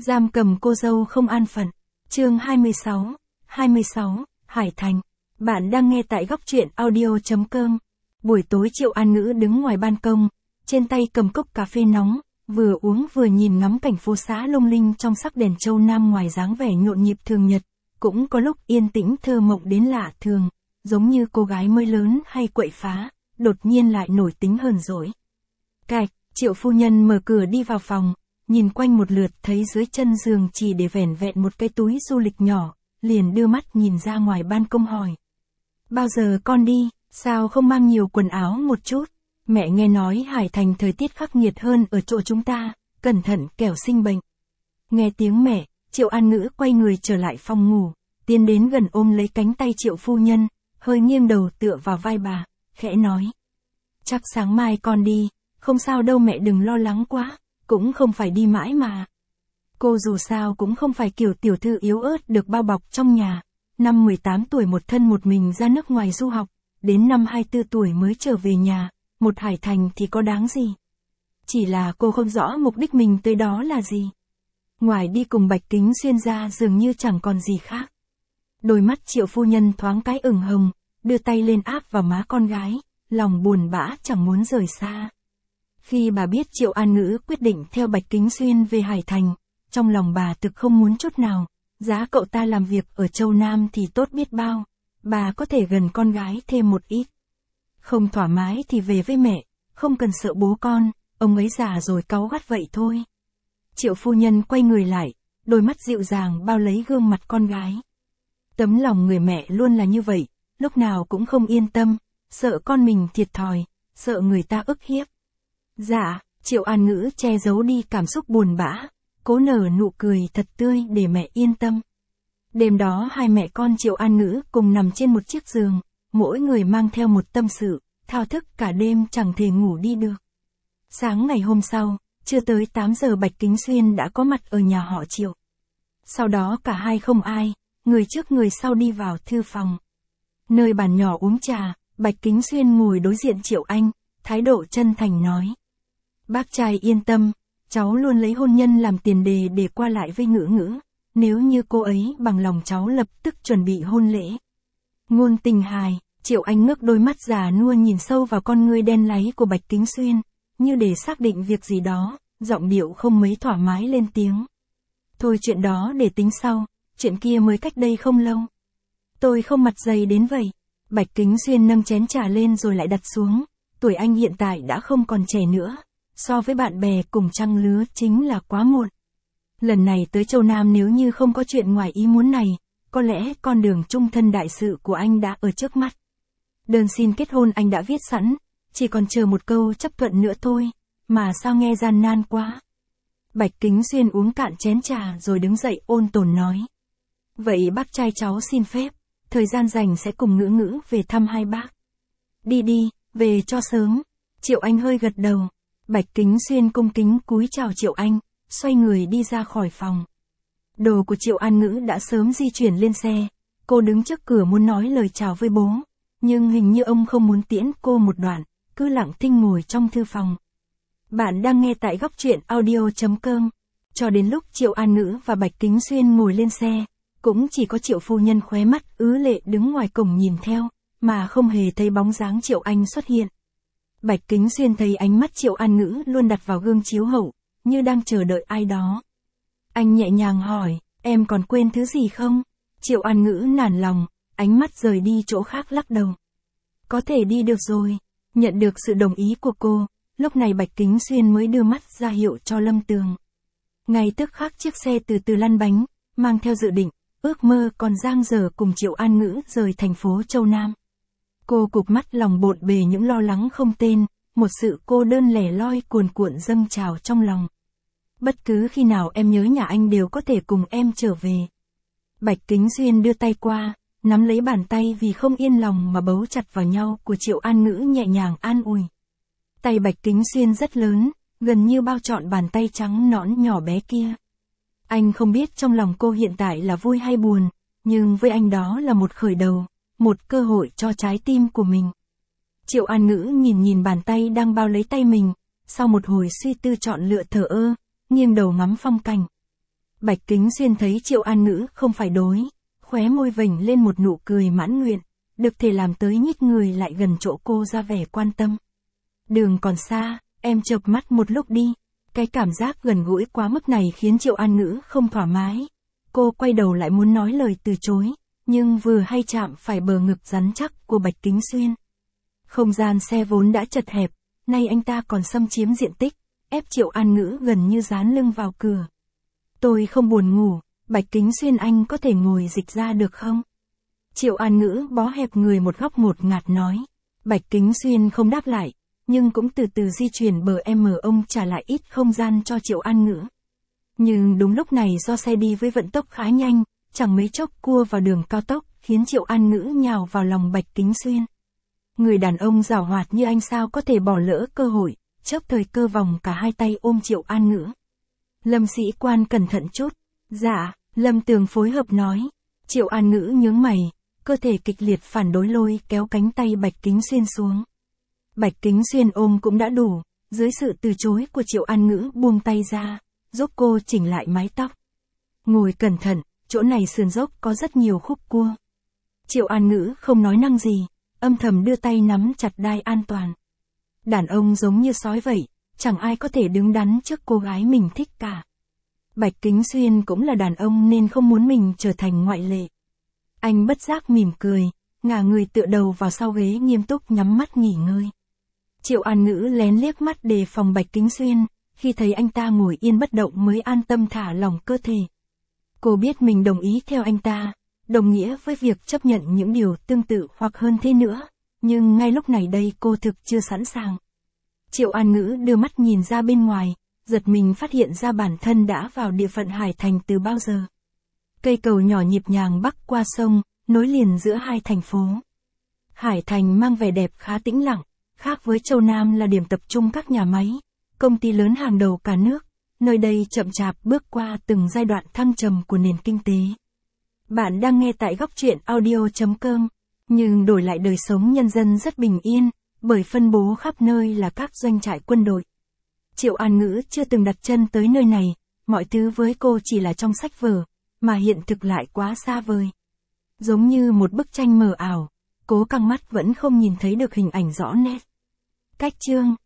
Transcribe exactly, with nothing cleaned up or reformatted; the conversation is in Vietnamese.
Giam cầm cô dâu không an phận. Chương hai mươi sáu. hai mươi sáu, Hải Thành. Bạn đang nghe tại góc truyện audio chấm com. Buổi tối Triệu An Ngữ đứng ngoài ban công, trên tay cầm cốc cà phê nóng, vừa uống vừa nhìn ngắm cảnh phố xá lung linh trong sắc đèn châu Nam ngoài dáng vẻ nhộn nhịp thường nhật, cũng có lúc yên tĩnh thơ mộng đến lạ thường, giống như cô gái mới lớn hay quậy phá, đột nhiên lại nổi tính hờn dỗi. Cạch, Triệu phu nhân mở cửa đi vào phòng, nhìn quanh một lượt thấy dưới chân giường chỉ để vẻn vẹn một cái túi du lịch nhỏ, liền đưa mắt nhìn ra ngoài ban công hỏi. Bao giờ con đi, sao không mang nhiều quần áo một chút? Mẹ nghe nói Hải Thành thời tiết khắc nghiệt hơn ở chỗ chúng ta, cẩn thận kẻo sinh bệnh. Nghe tiếng mẹ, Triệu An Ngữ quay người trở lại phòng ngủ, tiến đến gần ôm lấy cánh tay Triệu phu nhân, hơi nghiêng đầu tựa vào vai bà, khẽ nói. Chắc sáng mai con đi, không sao đâu mẹ đừng lo lắng quá, cũng không phải đi mãi mà. Cô dù sao cũng không phải kiểu tiểu thư yếu ớt được bao bọc trong nhà, năm mười tám tuổi một thân một mình ra nước ngoài du học, đến năm hai mươi tư tuổi mới trở về nhà, một Hải Thành thì có đáng gì. Chỉ là cô không rõ mục đích mình tới đó là gì. Ngoài đi cùng Bạch Kính Xuyên ra dường như chẳng còn gì khác. Đôi mắt Triệu phu nhân thoáng cái ửng hồng, đưa tay lên áp vào má con gái, lòng buồn bã chẳng muốn rời xa. Khi bà biết Triệu An Ngữ quyết định theo Bạch Kính Xuyên về Hải Thành, trong lòng bà thực không muốn chút nào, giá cậu ta làm việc ở Châu Nam thì tốt biết bao, bà có thể gần con gái thêm một ít. Không thoải mái thì về với mẹ, không cần sợ bố con, ông ấy già rồi cáu gắt vậy thôi. Triệu phu nhân quay người lại, đôi mắt dịu dàng bao lấy gương mặt con gái. Tấm lòng người mẹ luôn là như vậy, lúc nào cũng không yên tâm, sợ con mình thiệt thòi, sợ người ta ức hiếp. Dạ, Triệu An Ngữ che giấu đi cảm xúc buồn bã, cố nở nụ cười thật tươi để mẹ yên tâm. Đêm đó hai mẹ con Triệu An Ngữ cùng nằm trên một chiếc giường, mỗi người mang theo một tâm sự, thao thức cả đêm chẳng thể ngủ đi được. Sáng ngày hôm sau, chưa tới tám giờ Bạch Kính Xuyên đã có mặt ở nhà họ Triệu. Sau đó cả hai không ai, người trước người sau đi vào thư phòng. Nơi bàn nhỏ uống trà, Bạch Kính Xuyên ngồi đối diện Triệu Anh, thái độ chân thành nói. Bác trai yên tâm, cháu luôn lấy hôn nhân làm tiền đề để qua lại với Ngữ Ngữ, nếu như cô ấy bằng lòng cháu lập tức chuẩn bị hôn lễ. Ngôn tình hài, Triệu Anh ngước đôi mắt già nua nhìn sâu vào con ngươi đen láy của Bạch Kính Xuyên, như để xác định việc gì đó, giọng điệu không mấy thoải mái lên tiếng. Thôi chuyện đó để tính sau, chuyện kia mới cách đây không lâu. Tôi không mặt dày đến vậy. Bạch Kính Xuyên nâng chén trà lên rồi lại đặt xuống, tuổi anh hiện tại đã không còn trẻ nữa, so với bạn bè cùng trang lứa chính là quá muộn. Lần này tới Châu Nam nếu như không có chuyện ngoài ý muốn này, có lẽ con đường chung thân đại sự của anh đã ở trước mắt. Đơn xin kết hôn anh đã viết sẵn, chỉ còn chờ một câu chấp thuận nữa thôi, mà sao nghe gian nan quá. Bạch Kính Xuyên uống cạn chén trà rồi đứng dậy ôn tồn nói. Vậy bác trai cháu xin phép, thời gian rảnh sẽ cùng Ngữ Ngữ về thăm hai bác. Đi đi, về cho sớm. Triệu Anh hơi gật đầu. Bạch Kính Xuyên cung kính cúi chào Triệu Anh, xoay người đi ra khỏi phòng. Đồ của Triệu An Ngữ đã sớm di chuyển lên xe, cô đứng trước cửa muốn nói lời chào với bố, nhưng hình như ông không muốn tiễn cô một đoạn, cứ lặng thinh ngồi trong thư phòng. Bạn đang nghe tại góc truyện audio chấm com. Cho đến lúc Triệu An Ngữ và Bạch Kính Xuyên ngồi lên xe, cũng chỉ có Triệu phu nhân khóe mắt ứ lệ đứng ngoài cổng nhìn theo, mà không hề thấy bóng dáng Triệu Anh xuất hiện. Bạch Kính Xuyên thấy ánh mắt Triệu An Ngữ luôn đặt vào gương chiếu hậu, như đang chờ đợi ai đó. Anh nhẹ nhàng hỏi, em còn quên thứ gì không? Triệu An Ngữ nản lòng, ánh mắt rời đi chỗ khác lắc đầu. Có thể đi được rồi. Nhận được sự đồng ý của cô, lúc này Bạch Kính Xuyên mới đưa mắt ra hiệu cho Lâm Tường. Ngay tức khắc chiếc xe từ từ lăn bánh, mang theo dự định, ước mơ còn dang dở cùng Triệu An Ngữ rời thành phố Châu Nam. Cô cụp mắt lòng bộn bề những lo lắng không tên, một sự cô đơn lẻ loi cuồn cuộn dâng trào trong lòng. Bất cứ khi nào em nhớ nhà anh đều có thể cùng em trở về. Bạch Kính Xuyên đưa tay qua, nắm lấy bàn tay vì không yên lòng mà bấu chặt vào nhau của Triệu An Ngữ nhẹ nhàng an ủi. Tay Bạch Kính Xuyên rất lớn, gần như bao trọn bàn tay trắng nõn nhỏ bé kia. Anh không biết trong lòng cô hiện tại là vui hay buồn, nhưng với anh đó là một khởi đầu, một cơ hội cho trái tim của mình. Triệu An Ngữ nhìn nhìn bàn tay đang bao lấy tay mình, sau một hồi suy tư chọn lựa thở ơ, nghiêng đầu ngắm phong cảnh. Bạch Kính Xuyên thấy Triệu An Ngữ không phải đối, khóe môi vểnh lên một nụ cười mãn nguyện, được thể làm tới nhích người lại gần chỗ cô ra vẻ quan tâm. Đường còn xa, em chợp mắt một lúc đi. Cái cảm giác gần gũi quá mức này khiến Triệu An Ngữ không thoải mái. Cô quay đầu lại muốn nói lời từ chối, nhưng vừa hay chạm phải bờ ngực rắn chắc của Bạch Kính Xuyên. Không gian xe vốn đã chật hẹp, nay anh ta còn xâm chiếm diện tích, ép Triệu An Ngữ gần như dán lưng vào cửa. Tôi không buồn ngủ, Bạch Kính Xuyên anh có thể ngồi dịch ra được không? Triệu An Ngữ bó hẹp người một góc một ngạt nói. Bạch Kính Xuyên không đáp lại, nhưng cũng từ từ di chuyển bờ em ông trả lại ít không gian cho Triệu An Ngữ. Nhưng đúng lúc này do xe đi với vận tốc khá nhanh, chẳng mấy chốc cua vào đường cao tốc, khiến Triệu An Ngữ nhào vào lòng Bạch Kính Xuyên. Người đàn ông giàu hoạt như anh sao có thể bỏ lỡ cơ hội, chớp thời cơ vòng cả hai tay ôm Triệu An Ngữ. Lâm sĩ quan cẩn thận chút. Dạ, Lâm Tường phối hợp nói. Triệu An Ngữ nhướng mày, cơ thể kịch liệt phản đối lôi kéo cánh tay Bạch Kính Xuyên xuống. Bạch Kính Xuyên ôm cũng đã đủ, dưới sự từ chối của Triệu An Ngữ buông tay ra, giúp cô chỉnh lại mái tóc. Ngồi cẩn thận, chỗ này sườn dốc có rất nhiều khúc cua. Triệu An Ngữ không nói năng gì, âm thầm đưa tay nắm chặt đai an toàn. Đàn ông giống như sói vậy, chẳng ai có thể đứng đắn trước cô gái mình thích cả. Bạch Kính Xuyên cũng là đàn ông nên không muốn mình trở thành ngoại lệ. Anh bất giác mỉm cười, ngả người tựa đầu vào sau ghế nghiêm túc nhắm mắt nghỉ ngơi. Triệu An Ngữ lén liếc mắt đề phòng Bạch Kính Xuyên, khi thấy anh ta ngồi yên bất động mới an tâm thả lỏng cơ thể. Cô biết mình đồng ý theo anh ta, đồng nghĩa với việc chấp nhận những điều tương tự hoặc hơn thế nữa, nhưng ngay lúc này đây cô thực chưa sẵn sàng. Triệu An Ngữ đưa mắt nhìn ra bên ngoài, giật mình phát hiện ra bản thân đã vào địa phận Hải Thành từ bao giờ. Cây cầu nhỏ nhịp nhàng bắc qua sông, nối liền giữa hai thành phố. Hải Thành mang vẻ đẹp khá tĩnh lặng, khác với Châu Nam là điểm tập trung các nhà máy, công ty lớn hàng đầu cả nước, nơi đây chậm chạp bước qua từng giai đoạn thăng trầm của nền kinh tế. Bạn đang nghe tại góc truyện audio chấm com, nhưng đổi lại đời sống nhân dân rất bình yên, bởi phân bố khắp nơi là các doanh trại quân đội. Triệu An Ngữ chưa từng đặt chân tới nơi này, mọi thứ với cô chỉ là trong sách vở, mà hiện thực lại quá xa vời. Giống như một bức tranh mờ ảo, cố căng mắt vẫn không nhìn thấy được hình ảnh rõ nét. Cách chương